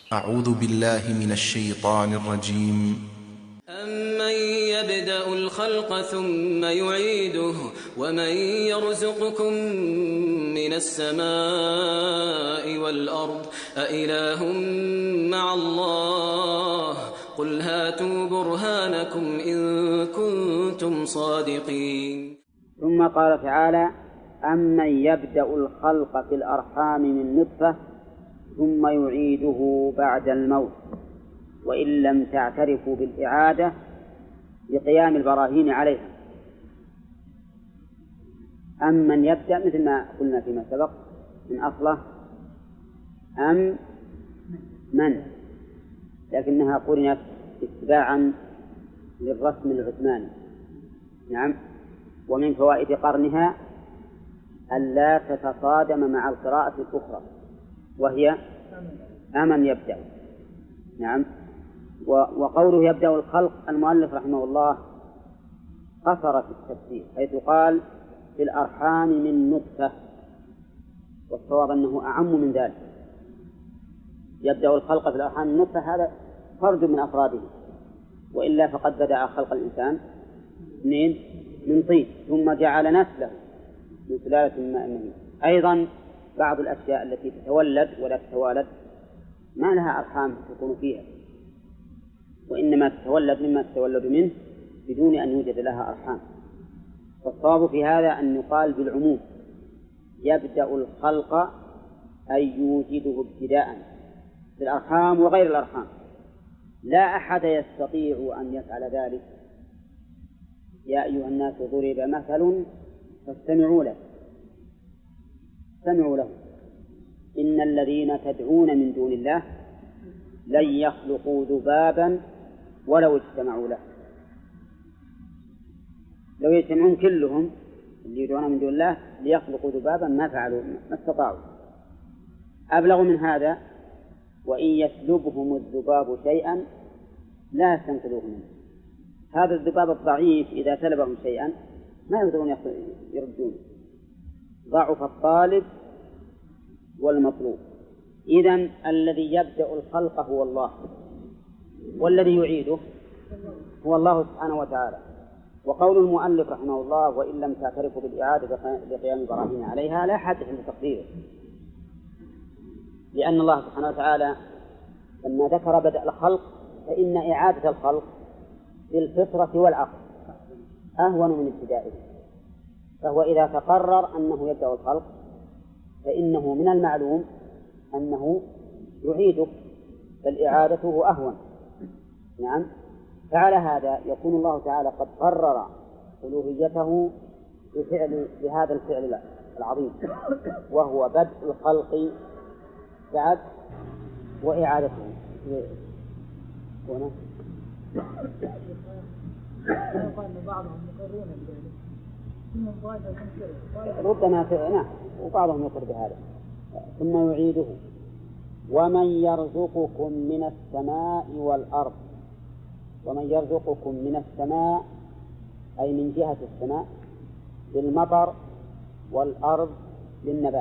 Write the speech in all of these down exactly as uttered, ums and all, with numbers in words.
أعوذ بالله من الشيطان الرجيم. أمن يبدأ الخلق ثم يعيده ومن يرزقكم من السماء والأرض أإله مع الله قل هاتوا برهانكم إن كنتم صادقين. ثم قال تعالى: أمن يبدأ الخلق في الأرحام من نطفة ثم يعيده بعد الموت وإن لم تعترفوا بالإعادة بقيام البراهين عليها. أمن يبدأ مثل ما قلنا فيما سبق من أصله أم من، لكنها قرنت اتباعا للرسم العثماني. نعم. ومن فوائد قرنها ألا تتصادم مع القراءة الأخرى وهي أمن يبدأ. نعم. وقوله يبدأ الخلق المؤلف رحمه الله قصر في التفسير حيث قال في الأرحام من نطفة، والصواب أنه أعم من ذلك. يبدأ الخلق في الأرحام من نطفة هذا فرد من أفراده، وإلا فقد بدأ خلق الإنسان من من طين ثم جعل نسله من سلالة من ماء مهين. أيضا بعض الأشياء التي تتولد ولا تتوالد ما لها أرحام تكون فيها، وإنما تتولد مما تتولد منه بدون أن يوجد لها أرحام. والصواب في هذا أن يقال بالعموم يبدأ الخلق أي يوجده ابتداء في الأرحام وغير الأرحام، لا أحد يستطيع أن يفعل ذلك. يا أيها الناس ضرب مثل فاستمعوا له استمعوا له إن الذين تدعون من دون الله لن يخلقوا ذبابا ولو اجتمعوا له. لو يجتمعون كلهم اللي يدعون من دون الله ليخلقوا ذبابا ما فعلوا ما استطاعوا. أبلغ من هذا: وإن يسلبهم الذباب شيئا لا يستنقذوه منه. هذا الذباب الضعيف إذا سلبهم شيئا ما يقدرون يردون. ضعف الطالب والمطلوب. إذن الذي يبدأ الخلق هو الله، والذي يعيده هو الله سبحانه وتعالى. وقول المؤلف رحمه الله وإن لم تعترفوا بالإعادة بقيام البراهين عليها لا حد عند تقديره، لأن الله سبحانه وتعالى لما ذكر بدء الخلق فإن إعادة الخلق بالفطرة والعقل أهون من ابتدائه. فهو إذا تقرر أنه يبدأ الخلق فإنه من المعلوم أنه يعيده، فالإعادة أهون. نعم. فعلى هذا يكون الله تعالى قد قرر ألوهيته بفعل بهذا الفعل العظيم، وهو بدء الخلق بعد وإعادته. هنا ربما نعم وبعضهم يقر بهذا. ثم يعيده ومن يرزقكم من السماء والأرض. ومن يرزقكم من السماء أي من جهة السماء بالمطر، والأرض بالنبات.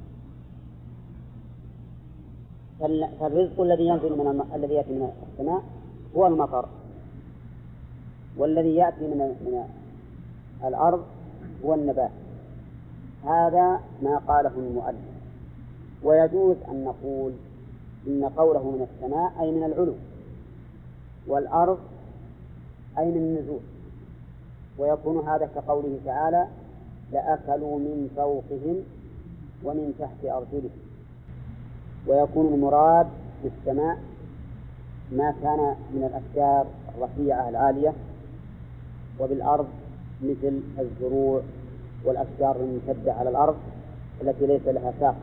فالرزق الذي ينزل من الم... الذي يأتي من السماء هو المطر، والذي يأتي من من الأرض هو النبات. هذا ما قاله المؤلف. ويجوز أن نقول إن قوله من السماء أي من العلو، والأرض أي من النزول، ويكون هذا كقوله تعالى لأكلوا من فوقهم ومن تحت أرجلهم. ويكون المراد بالسماء ما كان من الأشجار الرفيعة العالية، وبالأرض مثل الزروع والأشجار الممتدة على الأرض التي ليس لها ساق.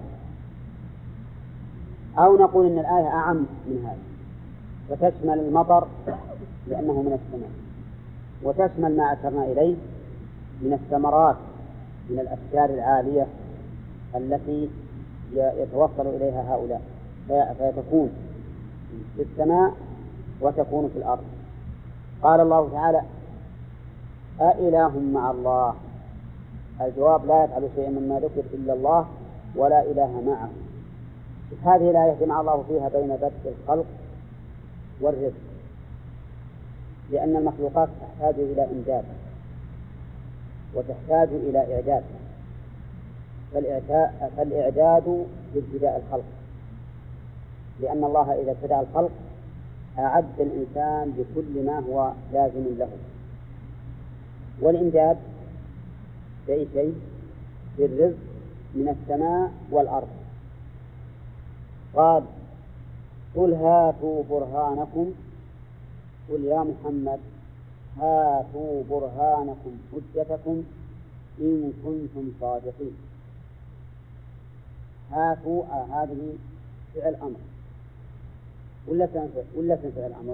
أو نقول إن الآية أعم من هذا، وتشمل المطر لأنه من السماء، وتشمل ما أشرنا إليه من الثمرات من الأشجار العالية التي يتوصل إليها هؤلاء، فيتكون في السماء وتكون في الأرض. قال الله تعالى أإله مع الله. الجواب لا يفعل شيئا مما ذكر إلا الله ولا إله معه. هذه الآية جمع الله فيها بين بدء الخلق والرزق، لأن المخلوقات تحتاج إلى إنجاب وتحتاج إلى إعداد، فالإعداد لابتداء الخلق، لأن الله إذا ابتدأ الخلق أعد الإنسان بكل ما هو لازم له. والإنجاب بأي شيء؟ بالرزق من السماء والأرض. قال قل هاتوا برهانكم، قل يا محمد هاتوا برهانكم حجتكم إن كنتم صادقين. هاتوا آه هذه فعل أمر ولا ولا فعل أمر؟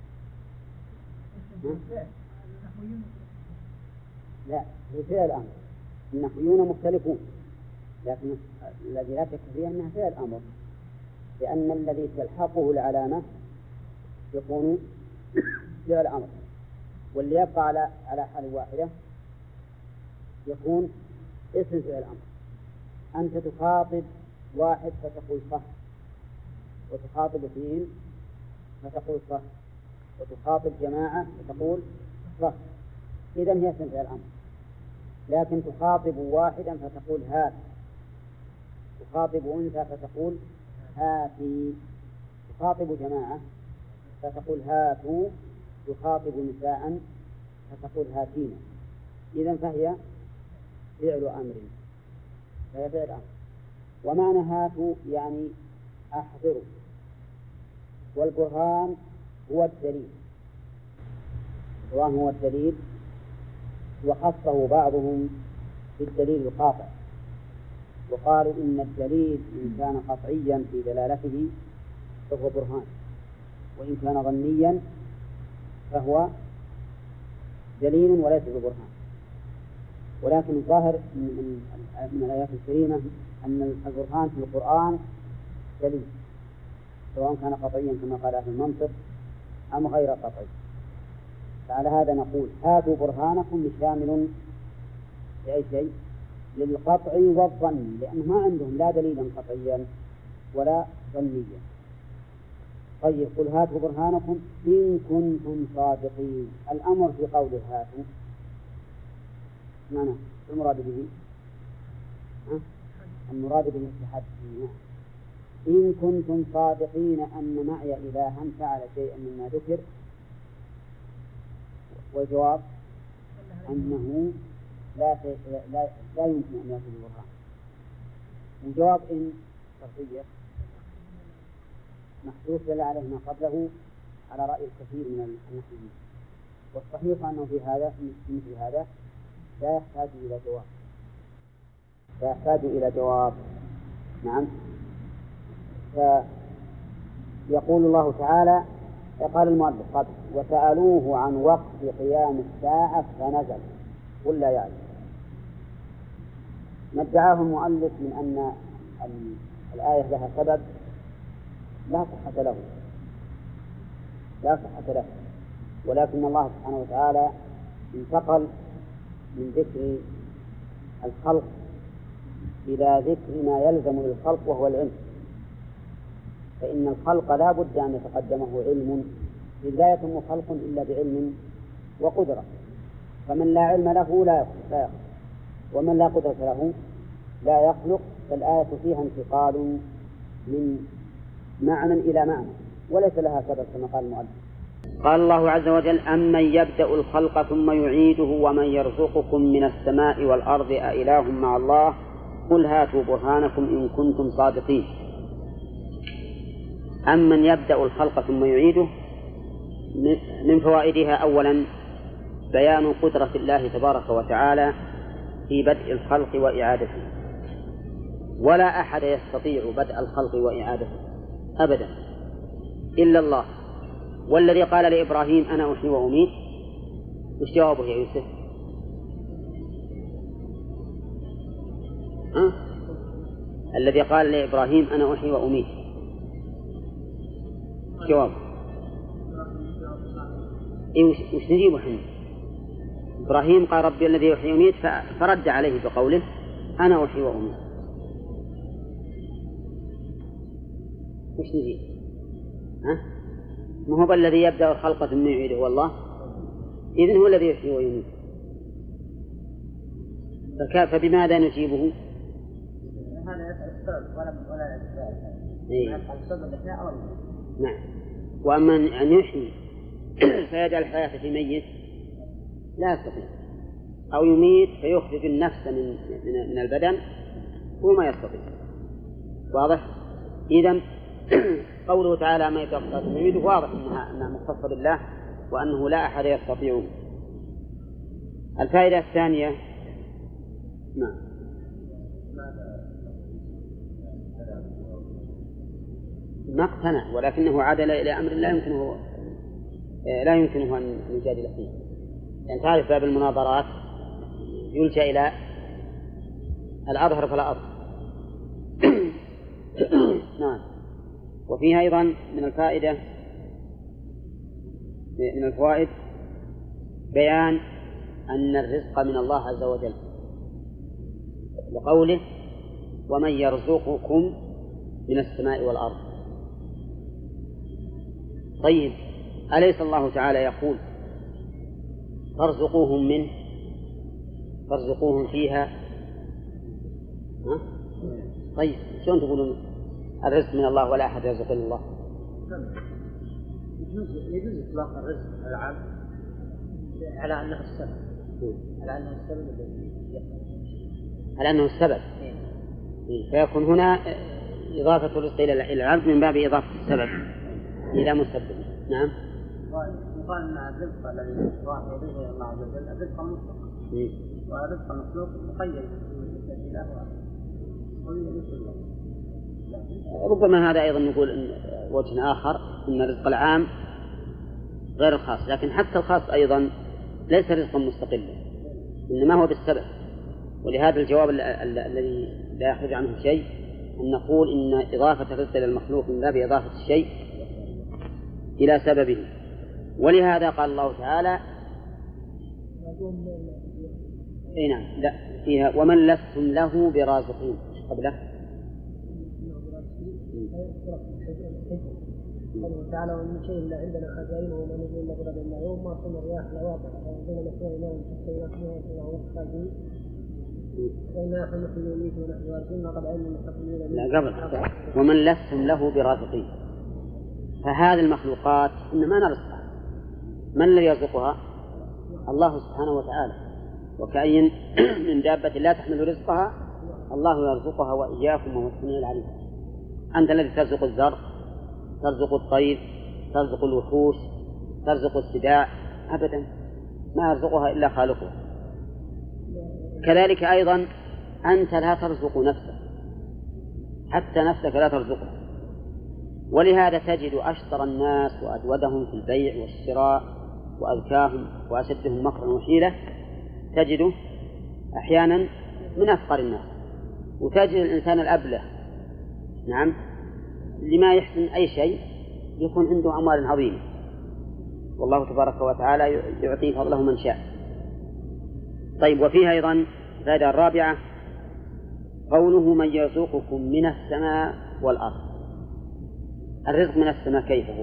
لا، هي فعل أمر. النحويون مختلفون، لكن الذي لا شك فيه أنها فعل أمر، لأن الذي تلحقه العلامة يكون فعل أمر، واللي يبقى على على حال واحدة يكون اسم فعل أمر. أنت تخاطب واحد فتقول صح، وتخاطب اثنين فتقول صح، وتخاطب جماعة فتقول صح، إذن هي اسم فعل أمر. لكن تخاطب واحدا فتقول هات، تخاطب أنثى فتقول هاتي، تخاطب جماعة فتقول هاتوا، تخاطب نساء فتقول هاتين. إذن فهي فعل أمر، فهي فعل أمر. ومعنى هاتوا يعني أحضروا، والبرهان هو الدليل، البرهان هو الدليل، وخصه بعضهم بالدليل القاطع، وقالوا إن الدليل إن كان قطعيا في دلالته فهو برهان، وإن كان ظنيا فهو دليل وليس ببرهان. ولكن الظاهر من, من الآيات الكريمة أن البرهان في القرآن دليل، سواء كان قطعيا كما قال أهل المنطق أم غير قطعي. فعلى هذا نقول هاتوا برهانكم شامل لأي شيء؟ للقطع والظن، لأنه ما عندهم لا دليلا قطعيا ولا ظنيا. طيب قل هاتوا برهانكم إن كنتم صادقين. الأمر في قوله هاتوا معنى المراد به ها؟ المراد به التحدي. إن كنتم صادقين أن معي إلها فعل شيئا مما ذكر، والجواب أنه لا لا لا يمكن أن يأتي بالبرهان. الجواب إن شرطية محذوف دل عليه ما قبله على رأي الكثير من النحويين، والصحيح أنه في هذا في مثل هذا لا يحتاج إلى جواب، لا يحتاج إلى جواب. نعم. فيقول الله تعالى، قال المؤلف قد وسألوه عن وقت قيام الساعة فنزل قل لا يعلم. ما ادعاه المؤلف من أن الآية لها سبب لا صحة له، لا صحة له، ولكن الله سبحانه وتعالى انتقل من ذكر الخلق إلى ذكر ما يلزم للخلق وهو العلم، فإن الخلق لا بد أن يتقدمه علم، إذ لا يتم خلق إلا بعلم وقدرة، فمن لا علم له لا يخلق، ومن لا قدرة له لا يخلق. فالآية فيها انتقال من معنى إلى معنى وليس لها سبب كما قال المؤلف. قال الله عز وجل أمن يبدأ الخلق ثم يعيده ومن يرزقكم من السماء والأرض أإله مع الله قل هاتوا برهانكم إن كنتم صادقين. أمن يبدأ الخلق ثم يعيده من فوائدها أولا بيان قدرة الله تبارك وتعالى في بدء الخلق وإعادته، ولا أحد يستطيع بدء الخلق وإعادته أبدا إلا الله. والذي قال لإبراهيم أنا أحيي وأميت وش جوابه يا يوسف؟ أه؟ الذي قال لإبراهيم أنا أحيي وأميت جواب إيه وش نجيبه حين؟ إبراهيم قال ربي الذي يحيي ويميت فرد عليه بقوله أنا أحيي وأميت. وش نجيب؟ ها؟ ما هو الذي يبدأ الخلق ثم يعيده هو الله؟ إذن هو الذي يحيي ويميت. فبماذا نجيبه؟ هذا يسأل السبب ولا ولا الأسباب. يسأل السبب الإحياء أو الموت. نعم. وأما أن يحيي فيجعل الحياة في ميت لا يستطيع، أو يميت فيخرج النفس من من البدن هو ما يستطيع. واضح؟ إذن قوله تعالى ما يتوقف يميت واضح أنها أنها مختصة بالله وأنه لا أحد يستطيع. الفائدة الثانية نعم ما اقتنع ولكنه عدل إلى أمر لا يمكنه لا يمكنه أن يجادل فيه. يعني تعرف باب المناظرات يلجأ إلى الأظهر فلا أظهر. نعم. وفيها أيضا من الفائدة من الفوائد بيان أن الرزق من الله عز وجل لقوله ومن يرزقكم من السماء والأرض. طيب أليس الله تعالى يقول فارزقوهم منه فارزقوهم فيها؟ ها؟ طيب شلون تقولون الرزق من الله ولا أحد يرزق إلا الله؟ يجوز إطلاق الرزق العام على أنه السبب على أنه السبب على أنه السبب فيكون هنا إضافة الرزق إلى العبد من باب إضافة السبب إلى مسبب. نعم. يقال أن الرزق الذي يضيفه إلى الله عز وجل الرزق مطلق والرزق المخلوق مقيد بالله ربما هذا أيضا نقول إن وجه آخر أن الرزق العام غير الخاص، لكن حتى الخاص أيضا ليس رزقا مستقلا إنما هو بالسبب. ولهذا الجواب الذي لا يخرج عنه شيء أن نقول إن إضافة الرزق إلى المخلوق من باب إضافة الشيء إلى سببه. ولهذا قال الله تعالى اي نعم لا فيها ومن لستم له برازقين قبله قوله تعالى ومن شيء إلا عندنا خزائنه وما نزل نقرب إلا يوم ما صنع الرياح لواقع وأنزلنا نسوى إمام تستيقظنا وهو الخازين وإنا نحن نحن نميت ونحن وارثون وقد علمنا المستقبلين. لا قبل ومن لستم له برازقين. فهذه المخلوقات إنما نرزقها. من الذي يرزقها؟ الله سبحانه وتعالى. وكأين من دابة لا تحمل رزقها الله يرزقها وإياكم وهو السميع العليم. أنت الذي ترزق الزرع، ترزق الطير، ترزق الوحوش، ترزق السباع؟ أبدا ما يرزقها إلا خالقها. كذلك أيضا أنت لا ترزق نفسك، حتى نفسك لا ترزقها. ولهذا تجد أشطر الناس وأجودهم في البيع والشراء وأذكاهم وأشدهم مكرا وحيلة تجده أحيانا من أفقر الناس، وتجد الإنسان الأبله نعم لما يحسن أي شيء يكون عنده أموال عظيمة، والله تبارك وتعالى يعطي فضله من شاء. طيب وفيها أيضا الفائدة الرابعة قوله من يرزقكم من السماء والأرض. الرزق من السماء كيف هو؟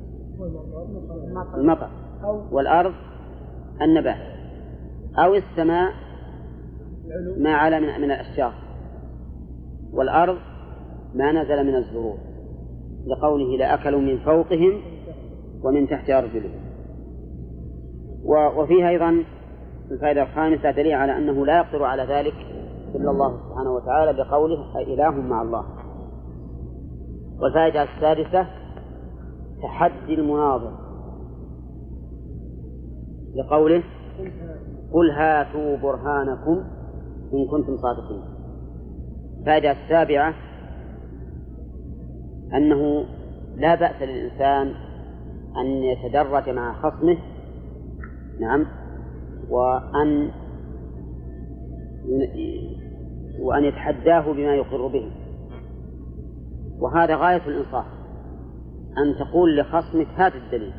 المطر، والأرض النبات، أو السماء ما على من, من الأشجار، والأرض ما نزل من الزروع، لقوله لأكلوا من فوقهم ومن تحت أرجلهم. وفيها أيضا الفائدة الخامسة دليل على أنه لا يقدر على ذلك إلا الله سبحانه وتعالى بقوله إله مع الله. والفائدة السادسة تحدي المناظر لقوله قل هاتوا برهانكم إن كنتم صادقين. الفائدة السابعة أنه لا بأس للإنسان أن يتدرج مع خصمه نعم وأن وأن يتحداه بما يقر به، وهذا غاية الإنصاف أن تقول لخصمك هات الدليل،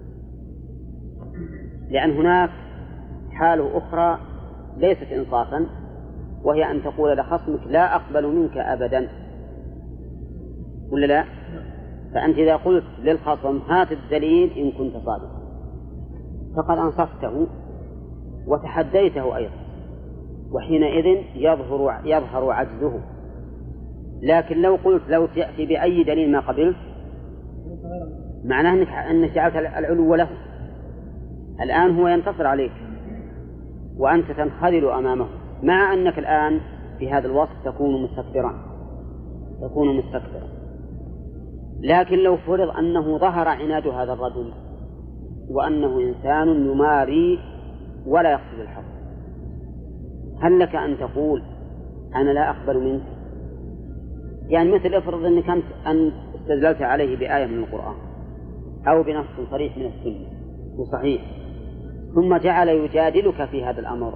لأن هناك حال أخرى ليست إنصافا، وهي أن تقول لخصمك لا أقبل منك أبدا، ولا لا؟ فأنت إذا قلت للخصم هات الدليل إن كنت صادقا فقد أنصفته وتحديته أيضا، وحينئذ يظهر يظهر عجزه. لكن لو قلت لو تأتي بأي دليل ما قبلت معناه أنك أنك جعلت العلو له. الآن هو ينتصر عليك وأنت تنخذل أمامه، مع أنك الآن في هذا الوصف تكون مستكبرا تكون مستكبرا. لكن لو فرض أنه ظهر عناد هذا الرجل وأنه إنسان يماري ولا يقصد الحق، هل لك أن تقول أنا لا أقبل منك؟ يعني مثل افرض أنك أنت أن استدللت عليه بآية من القرآن أو بنص صريح من السنة وصحيح، ثم جعل يجادلك في هذا الأمر.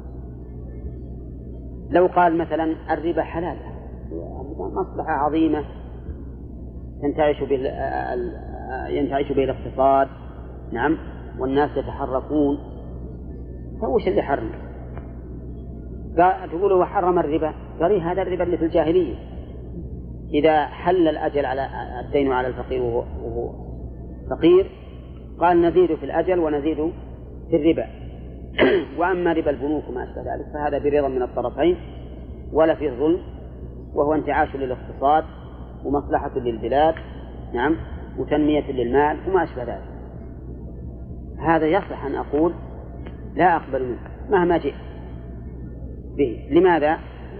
لو قال مثلا الربا حلال، مصلحة عظيمة ينتعش به ينتعش به الاقتصاد، نعم، والناس يتحركون، فوش اللي حرم؟ تقول هو حرم الربا، قال هذا الربا اللي في الجاهلية، إذا حل الأجل على الدين على الفقير وهو فقير قال نزيد في الأجل ونزيد في الربا. وأما ربا البنوك وما أشبه ذلك فهذا برضا من الطرفين ولا فيه ظلم، وهو انتعاش للاقتصاد ومصلحة للبلاد، نعم، وتنمية للمال وما أشبه ذلك. هذا يصح أن أقول لا أقبل منه مهما جئت به. لماذا؟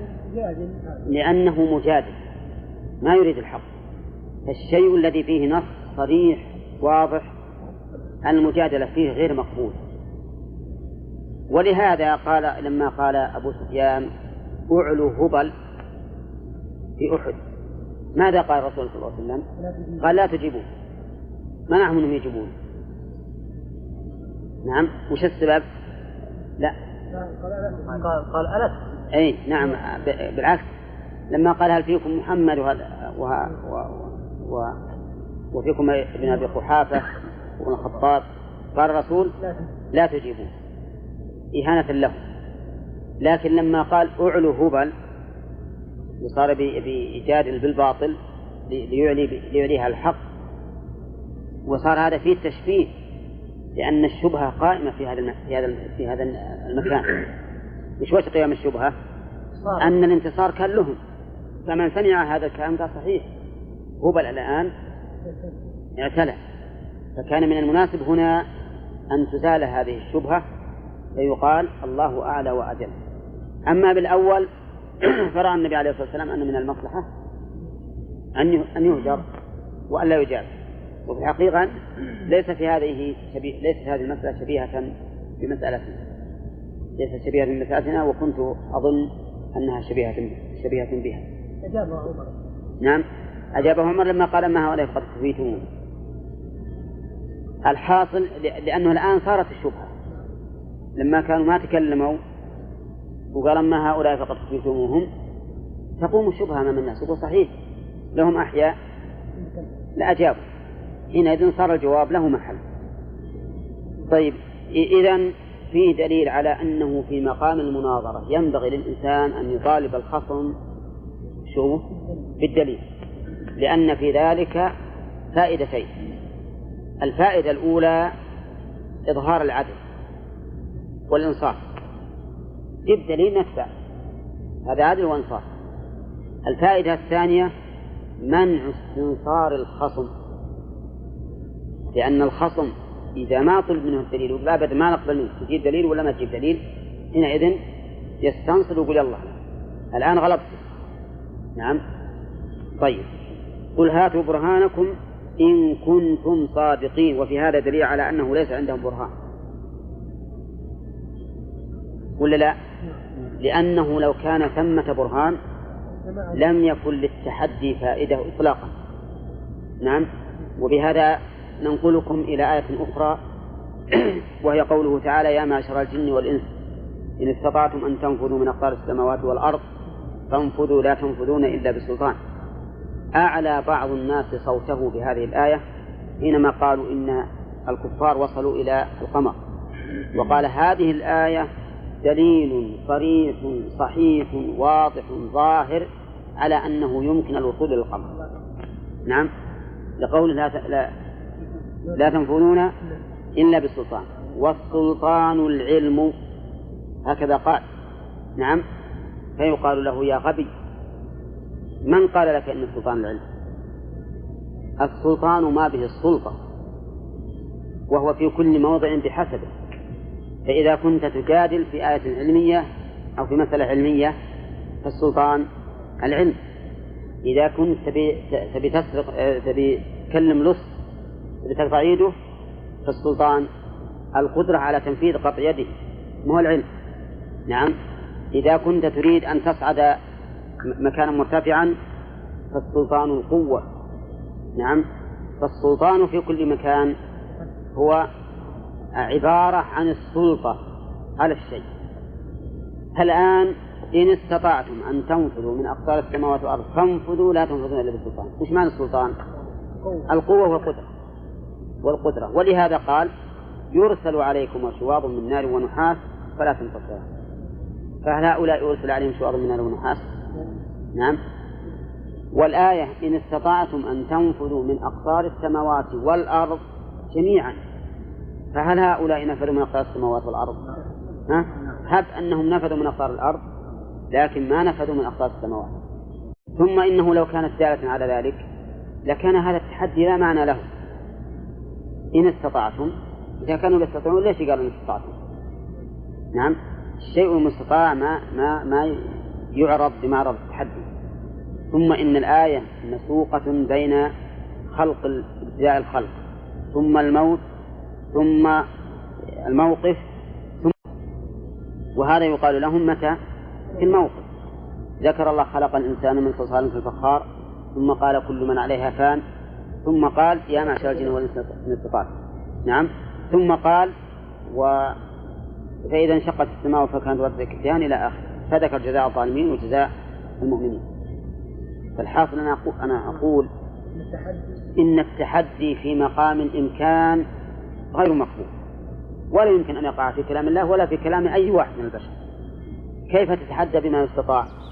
لأنه مجادل ما يريد الحق. الشيء الذي فيه نص صريح واضح المجادلة فيه غير مقبول. ولهذا قال لما قال أبو سفيان أعلو هبل في أحد، ماذا قال الرسول صلى الله عليه وسلم؟ قال لا تجيبون، منعهم أنهم يجيبون. نعم، وش السبب؟ لا قال قال ألست. أي نعم، بالعكس لما قال هل فيكم محمد وهذا وها و و وفيكم ابن أبي قحافة وابن الخطاب قال الرسول لا تجيبون إهانة له. لكن لما قال أعلو هبل وصار بيجادل بالباطل ليعلي ليعليها الحق، وصار هذا فيه تشبيه، لأن الشبهة قائمة في هذا في هذا في هذا المكان. مش وش قيام الشبهة؟ أن الانتصار كان لهم، فمن سمع هذا الكلام قال صحيح هبل الآن اعتلى، فكان من المناسب هنا أن تزال هذه الشبهة فيقال الله أعلى وأجل. أما بالأول فرأى النبي عليه الصلاة والسلام أن من المصلحة أن يهجر وأن لا يجاب. وفي الحقيقة ليس في هذه شبيه ليست هذه المسألة شبيهة بمسألتنا، ليست شبيهة بمسألتنا، وكنت أظن أنها شبيهة شبيهة بها. أجابه عمر. نعم، أجابه عمر لما قال ما هؤلاء فقد كفيتمون. الحاصل لأنه الآن صارت الشبهة، لما كانوا ما تكلموا وقال ما هؤلاء فقد كفيتموهم تقوم الشبهة أمام الناس، وقال صحيح لهم أحياء لأجابوا، حينئذ صار الجواب له محل. طيب، إذن فيه دليل على أنه في مقام المناظرة ينبغي للإنسان أن يطالب الخصم شو بالدليل، لأن في ذلك فائدتين. الفائدة الأولى إظهار العدل والإنصاف، جيب دليل نتبع، هذا عدل وإنصاف. الفائدة الثانية منع استنصار الخصم، لأن الخصم إذا ما طلب منه الدليل وقال أبدا ما نقبل منك تجيب دليل ولا ما تجيب دليل، حينئذ يستنصر ويقول الله الآن غلبت. نعم. طيب، قل هاتوا برهانكم إن كنتم صادقين. وفي هذا دليل على أنه ليس عندهم برهان، ولا لا؟ لأنه لو كان ثمة برهان لم يكن للتحدي فائدة إطلاقا. نعم. وبهذا ننقلكم إلى آية أخرى وهي قوله تعالى يا معشر الجن والإنس إن استطعتم أن تنفذوا من أقطار السماوات والأرض فانفذوا لا تنفذون إلا بسلطان. أعلى بعض الناس صوته بهذه الآية حينما قالوا إن الكفار وصلوا إلى القمر، وقال هذه الآية دليل صريح صحيح واضح ظاهر على أنه يمكن الوصول إلى القمر. نعم، لقول لا, لا, لا تنفذون إلا بالسلطان، والسلطان العلم، هكذا قال. نعم. فيقال له يا غبي، من قال لك إن السلطان العلم؟ السلطان ما به السلطة، وهو في كل موضع بحسبه. فإذا كنت تجادل في آية علمية أو في مسألة علمية فالسلطان العلم. إذا كنت تبي, تبي تسرق، تبي تكلم لص، تبي تقطع يده، فالسلطان القدرة على تنفيذ قطع يده، ما هو العلم. نعم. إذا كنت تريد أن تصعد مكانا مرتفعا فالسلطان القوة. نعم. فالسلطان في كل مكان هو عبارة عن السلطة على الشيء. الآن إن استطعتم أن تنفذوا من أقطار السماوات والأرض فانفذوا لا تنفذون إلا بالسلطان. إيش معنى السلطان؟ القوة والقدرة والقدرة. ولهذا قال يرسل عليكم شواظ من نار ونحاس فلا تنتصرون. فهل هؤلاء يرسل عليهم شواظ من نار ونحاس؟ نعم. والآية إن استطعتم أن تنفذوا من أقطار السماوات والأرض جميعا، فهل هؤلاء نفذوا من أقطار السماوات والأرض؟ ها؟ هب أنهم نفذوا من أقطار الأرض لكن ما نفذوا من أقطار السماوات. ثم إنه لو كانت دالة على ذلك لكان هذا التحدي لا معنى له. إن استطعتم، إذا كانوا لا يستطيعون ليش قالوا إن استطعتم؟ نعم. الشيء المستطاع ما ما ما يعرض بمعرض التحدي. ثم إن الآية مسوقة بين خلق ابتداء الخلق ثم الموت ثم الموقف ثم، وهذا يقال لهم متى؟ في الموقف. ذكر الله خلق الإنسان من صلصال كالفخار ثم قال كل من عليها فان ثم قال يا معشر الجن والإنس إن استطعتم. نعم. ثم قال و فإذا انشقت السماء فكانت وردة كالدهان إلى آخر، فذكر جزاء الظالمين وجزاء المؤمنين. فالحاصل أنا أقول, أنا أقول إن التحدي في مقام الإمكان غير مقبول، ولا يمكن أن يقع في كلام الله ولا في كلام أي واحد من البشر. كيف تتحدى بما يستطاع؟